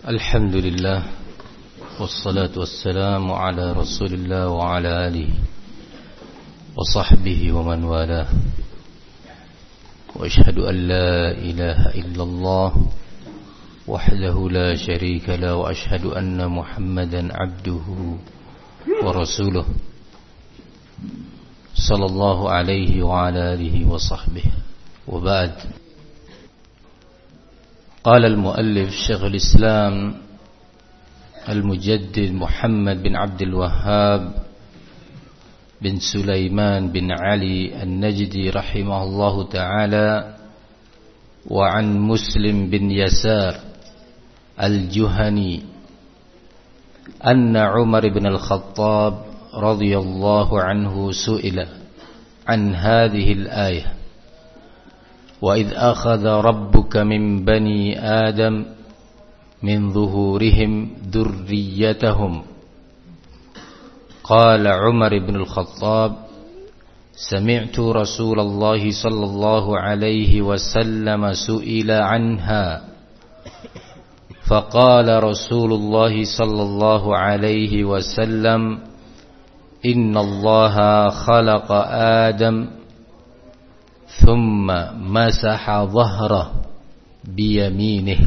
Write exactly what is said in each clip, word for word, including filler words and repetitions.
الحمد لله والصلاة والسلام على رسول الله وعلى آله وصحبه ومن والاه وأشهد أن لا إله إلا الله وحده لا شريك له وأشهد أن محمدا عبده ورسوله صلى الله عليه وعلى آله وصحبه وبعد. قال المؤلف شيخ الإسلام المجدد محمد بن عبد الوهاب بن سليمان بن علي النجدي رحمه الله تعالى: وعن مسلم بن يسار الجهني أن عمر بن الخطاب رضي الله عنه سئل عن هذه الآية: وإذ أخذ ربك من بني آدم من ظهورهم ذريتهم. قال عمر بن الخطاب: سمعت رسول الله صلى الله عليه وسلم سئل عنها فقال رسول الله صلى الله عليه وسلم: إن الله خلق آدم ثم مسح ظهره بيمينه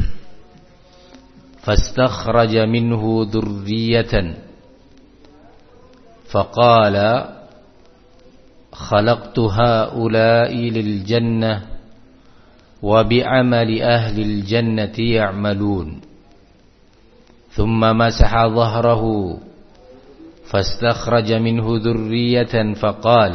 فاستخرج منه ذرية فقال: خلقت هؤلاء للجنة وبعمل أهل الجنة يعملون. ثم مسح ظهره فاستخرج منه ذرية فقال: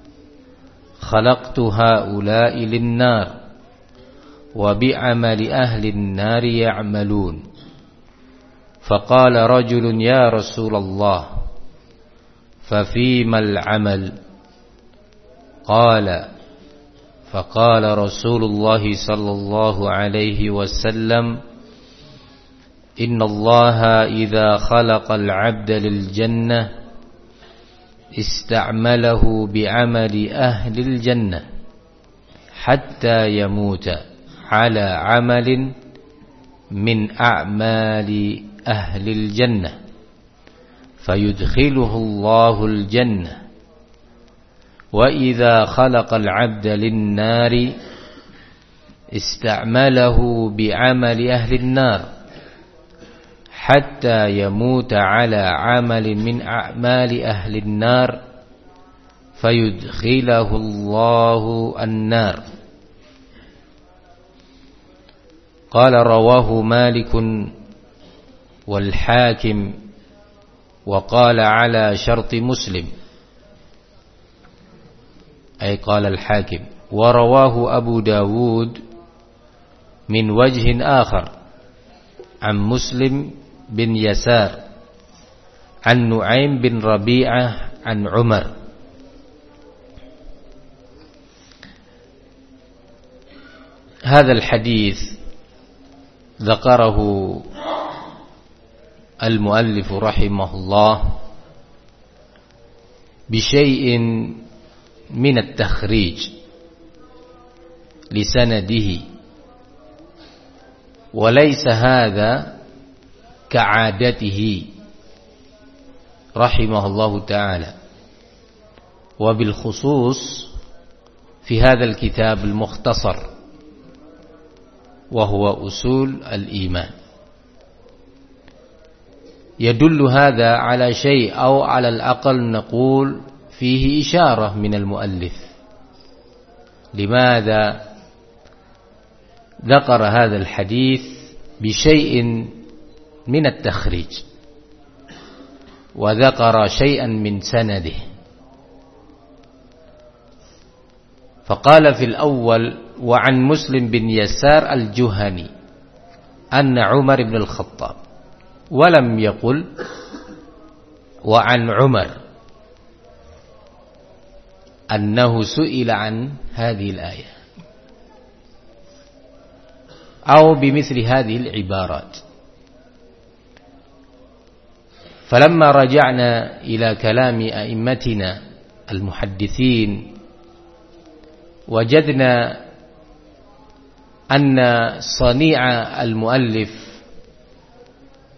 خلقت هؤلاء للنار وبعمل أهل النار يعملون. فقال رجل: يا رسول الله ففيما العمل؟ قال فقال رسول الله صلى الله عليه وسلم: إن الله إذا خلق العبد للجنة استعمله بعمل أهل الجنة حتى يموت على عمل من أعمال أهل الجنة فيدخله الله الجنة. وإذا خلق العبد للنار استعمله بعمل أهل النار حتى يموت على عمل من أعمال أهل النار فيدخله الله النار. قال: رواه مالك والحاكم وقال على شرط مسلم، أي قال الحاكم. ورواه أبو داود من وجه آخر عن مسلم بن يسار عن نعيم بن ربيعة عن عمر. هذا الحديث ذكره المؤلف رحمه الله بشيء من التخريج لسنده، وليس هذا كعادته رحمه الله تعالى، وبالخصوص في هذا الكتاب المختصر وهو أصول الإيمان. يدل هذا على شيء، أو على الأقل نقول فيه إشارة من المؤلف. لماذا ذكر هذا الحديث بشيء من التخريج وذكر شيئا من سنده؟ فقال في الأول: وعن مسلم بن يسار الجهني أن عمر بن الخطاب، ولم يقل وعن عمر أنه سئل عن هذه الآية أو بمثل هذه العبارات. فلما رجعنا إلى كلام أئمتنا المحدثين وجدنا أن صنيع المؤلف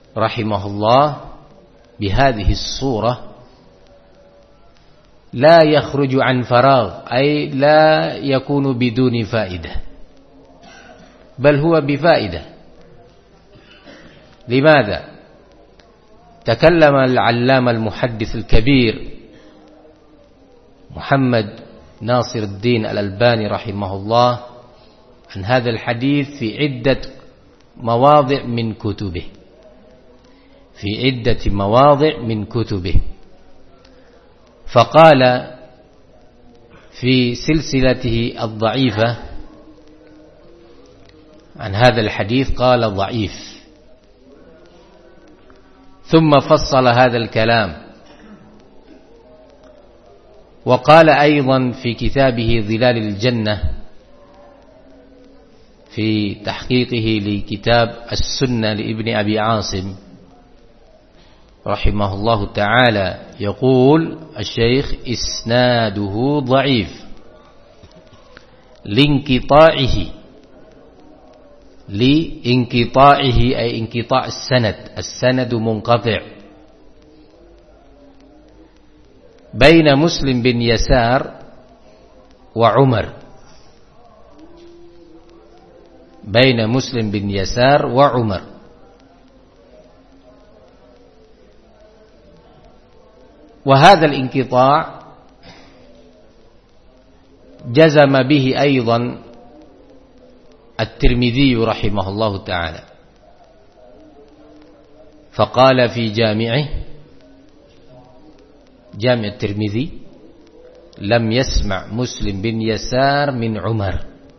rahimahullah bihadhihi surah la yakhruju an faragh ay la yakunu biduni faidah bal huwa bifaidah. Limadha? Takallama al-'allama al-muhaddits al-kabir Muhammad Nasiruddin Al-Albani rahimahullah an hadha al-hadits fi iddat mawadhi' min kutubihi fi iddat mawadhi' min kutubihi. فقال في سلسلته الضعيفة عن هذا الحديث قال ضعيف، ثم فصل هذا الكلام وقال أيضا في كتابه ظلال الجنة في تحقيقه لكتاب السنة لابن أبي عاصم رحمه الله تعالى يقول الشيخ إسناده ضعيف لانقطاعه لانقطاعه أي انقطاع السند، السند منقطع بين مسلم بن يسار وعمر بين مسلم بن يسار وعمر. وهذا الانقطاع جزم به أيضا الترمذي رحمه الله تعالى، فقال في جامعه جامع الترمذي لم يسمع مسلم بن يسار من عمر.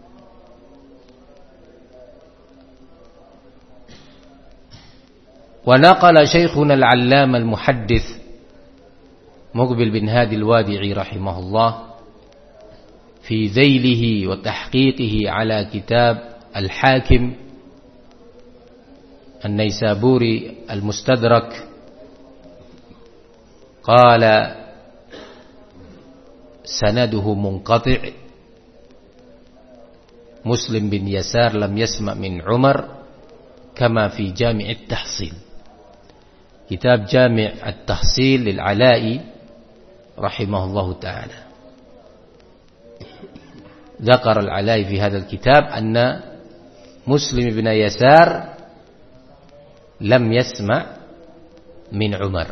ونقل شيخنا العلامة المحدث مقبل بن هادي الوادعي رحمه الله في ذيله وتحقيقه على كتاب الحاكم النيسابوري المستدرك قال سنده منقطع مسلم بن يسار لم يسمع من عمر كما في جامع التحصيل، كتاب جامع التحصيل للعلائي رحمه الله تعالى. ذكر العلائي في هذا الكتاب أن مسلم بن يسار لم يسمع من عمر.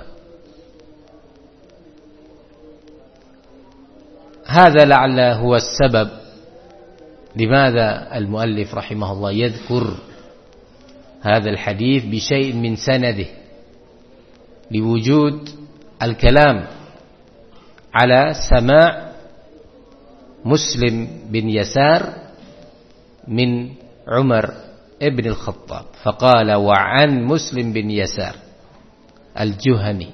هذا لعل هو السبب لماذا المؤلف رحمه الله يذكر هذا الحديث بشيء من سنده، لوجود الكلام على سماع مسلم بن يسار من عمر ابن الخطاب، فقال وعن مسلم بن يسار الجهني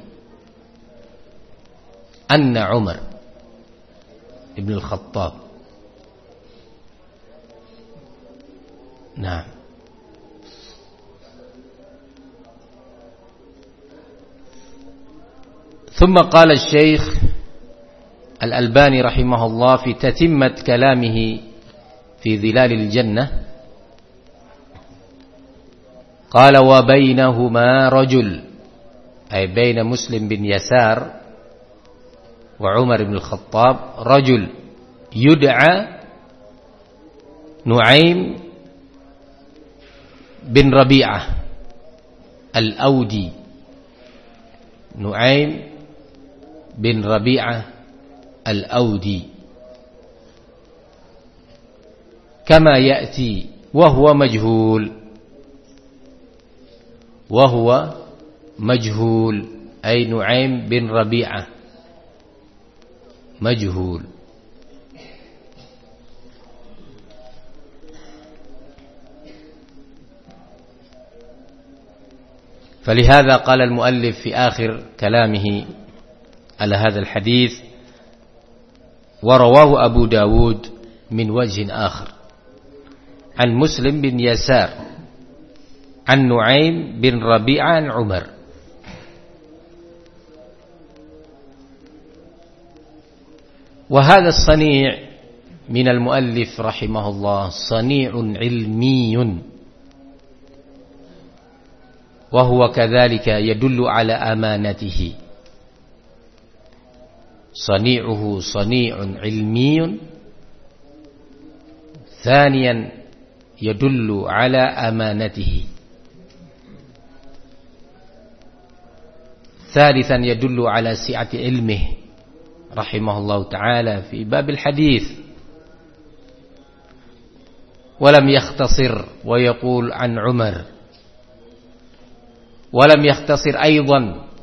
أن عمر ابن الخطاب. نعم. ثم قال الشيخ الألباني رحمه الله في تتمة كلامه في ظلال الجنة قال وبينهما رجل، أي بين مسلم بن يسار وعمر بن الخطاب رجل يدعى نعيم بن ربيعة الأودي، نعيم بن ربيعة الأودي كما يأتي وهو مجهول، وهو مجهول أي نعيم بن ربيعة مجهول. فلهذا قال المؤلف في آخر كلامه على هذا الحديث ورواه أبو داود من وجه آخر عن مسلم بن يسار عن نعيم بن ربيعة عن عمر. وهذا الصنيع من المؤلف رحمه الله صنيع علمي wa huwa kadzalika yadullu ala amanatihi. Sani'uhu sani'un ilmiyun. Thaniyan yadullu ala amanatihi. Thalithan yadullu ala si'ati ilmihi rahimahullahu ta'ala fi babil hadith. ولم يختصر ويقول عن عمر ولم يختصر أيضا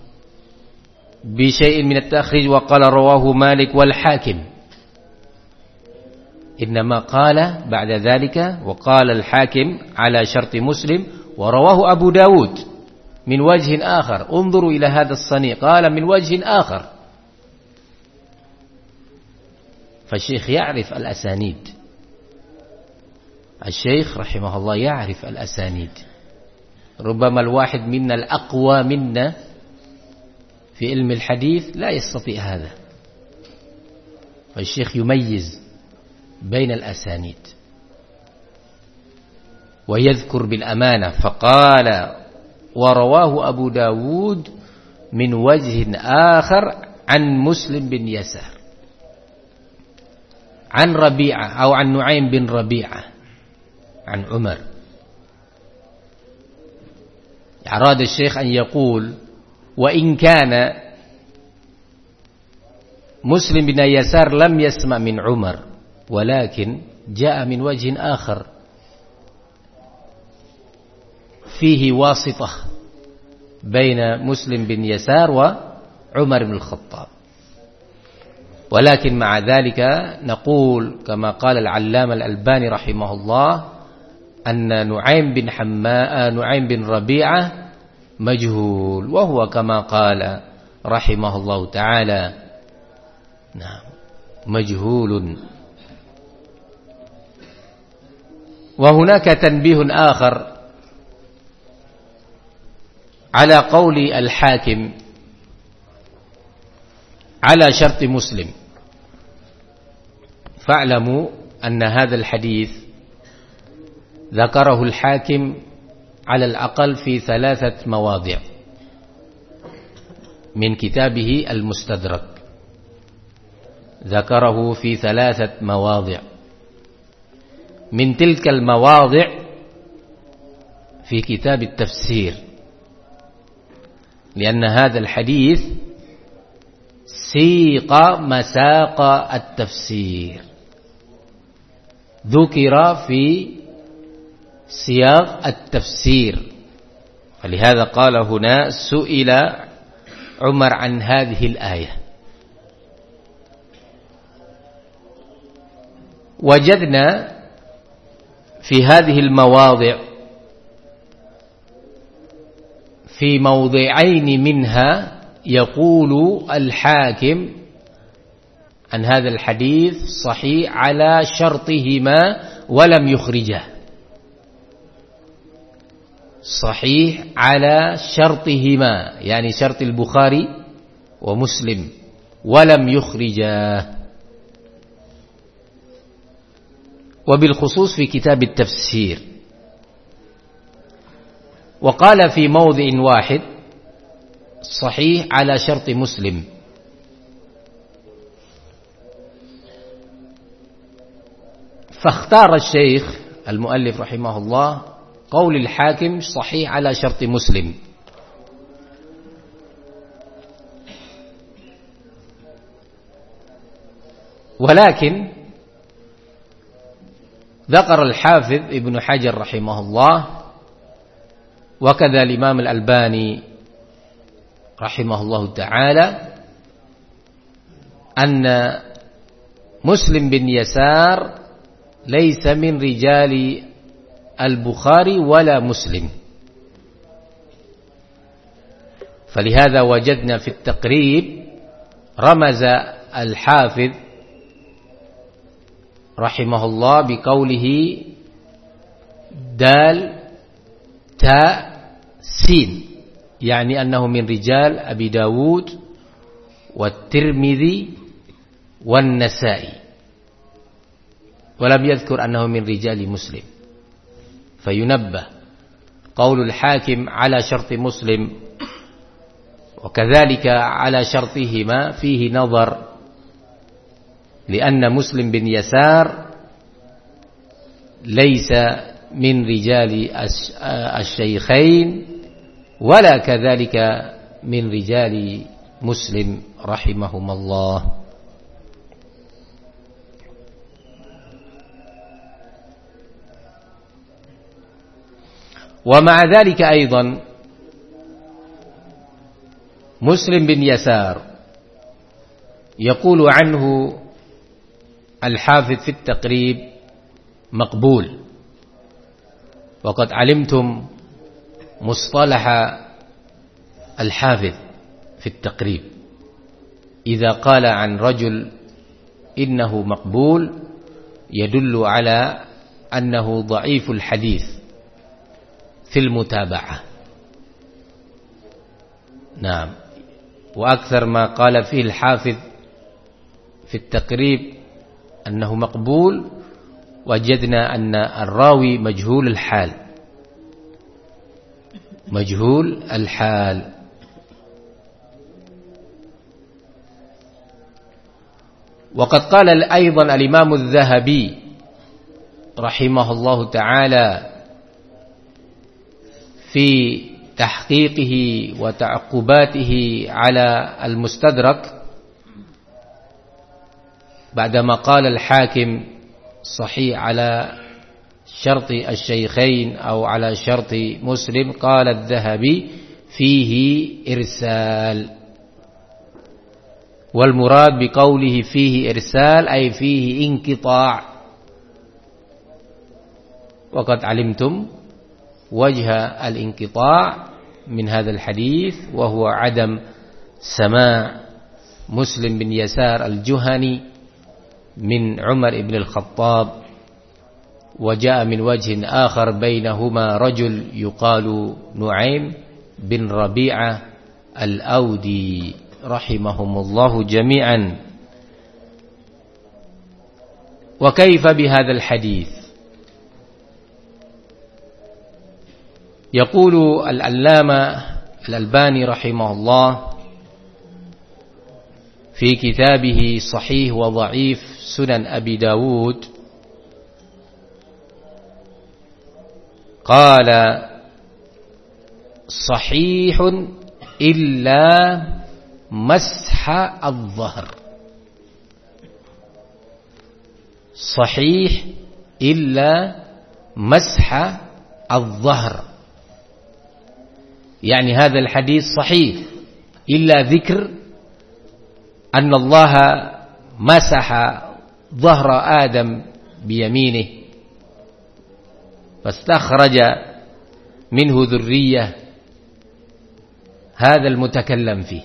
بشيء من التأخير وقال رواه مالك والحاكم إنما قال بعد ذلك وقال الحاكم على شرط مسلم ورواه أبو داود من وجه آخر انظروا إلى هذا الصنيع قال من وجه آخر. فالشيخ يعرف الأسانيد. الشيخ رحمه الله يعرف الأسانيد. ربما الواحد منا الأقوى منا في علم الحديث لا يستطيع هذا. فالشيخ يميز بين الأسانيد ويذكر بالأمانة فقال ورواه أبو داود من وجه آخر عن مسلم بن يسار عن ربيعة أو عن نعيم بن ربيعة عن عمر. أراد الشيخ أن يقول وإن كان مسلم بن يسار لم يسمع من عمر ولكن جاء من وجه آخر فيه واسطة بين مسلم بن يسار وعمر بن الخطاب. ولكن مع ذلك نقول كما قال العلامة الألباني رحمه الله أن نعيم بن حماء نعيم بن ربيعة مجهول وهو كما قال رحمه الله تعالى نعم مجهول. وهناك تنبيه آخر على قول الحاكم على شرط مسلم. فاعلموا أن هذا الحديث ذكره الحاكم على الأقل في ثلاثة مواضع من كتابه المستدرك. ذكره في ثلاثة مواضع. من تلك المواضع في كتاب التفسير لأن هذا الحديث سيق مساق التفسير ذكر في سياق التفسير. فلهذا قال هنا سئل عمر عن هذه الآية. وجدنا في هذه المواضع في موضعين منها يقول الحاكم عن هذا الحديث صحيح على شرطهما ولم يخرجه. صحيح على شرطهما يعني شرط البخاري ومسلم ولم يخرجه. وبالخصوص في كتاب التفسير. وقال في موضع واحد صحيح على شرط مسلم. فاختار الشيخ المؤلف رحمه الله قول الحاكم صحيح على شرط مسلم. ولكن ذكر الحافظ ابن حجر رحمه الله وكذا الإمام الألباني رحمه الله تعالى أن مسلم بن يسار ليس من رجال البخاري ولا مسلم. فلهذا وجدنا في التقريب رمز الحافظ رحمه الله بقوله دال تاء سين يعني أنه من رجال أبي داود والترمذي والنسائي ولم يذكر أنه من رجال مسلم. فينبه قول الحاكم على شرط مسلم وكذلك على شرطهما فيه نظر، لأن مسلم بن يسار ليس من رجال الشيخين ولا كذلك من رجال مسلم رحمهما الله. ومع ذلك أيضا مسلم بن يسار يقول عنه الحافظ في التقريب مقبول، وقد علمتم مصطلح الحافظ في التقريب، إذا قال عن رجل إنه مقبول يدل على أنه ضعيف الحديث في المتابعة. نعم. وأكثر ما قال فيه الحافظ في التقريب أنه مقبول وجدنا أن الراوي مجهول الحال، مجهول الحال. وقد قال أيضا الإمام الذهبي رحمه الله تعالى في تحقيقه وتعقباته على المستدرك بعدما قال الحاكم صحيح على شرط الشيخين أو على شرط مسلم، قال الذهبي فيه إرسال، والمراد بقوله فيه إرسال أي فيه انقطاع. وقد علمتم وجه الانقطاع من هذا الحديث، وهو عدم سماع مسلم بن يسار الجهني من عمر بن الخطاب. وجاء من وجه آخر بينهما رجل يقال نعيم بن ربيعة الأودي رحمهم الله جميعا. وكيف بهذا الحديث؟ يقول العلامة الألباني رحمه الله في كتابه صحيح وضعيف سنن أبي داود، قال صحيح إلا مسح الظهر، صحيح إلا مسح الظهر، يعني هذا الحديث صحيح إلا ذكر أن الله مسح ظهر آدم بيمينه فاستخرج منه ذرية، هذا المتكلم فيه.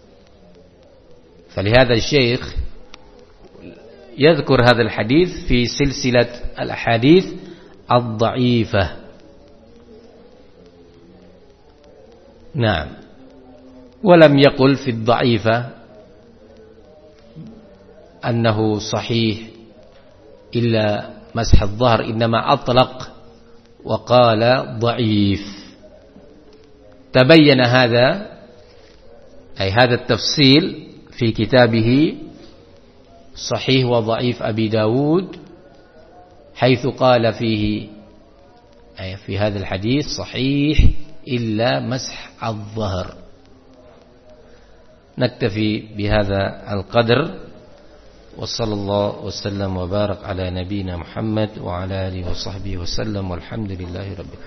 فلهذا الشيخ يذكر هذا الحديث في سلسلة الأحاديث الضعيفة. نعم. ولم يقل في الضعيفة أنه صحيح إلا مسح الظهر، إنما أطلق وقال ضعيف. تبين هذا أي هذا التفصيل في كتابه صحيح وضعيف أبي داود، حيث قال فيه أي في هذا الحديث صحيح إلا مسح الظهر. نكتفي بهذا القدر، وصلى الله وسلم وبارك على نبينا محمد وعلى آله وصحبه وسلم، والحمد لله رب العالمين.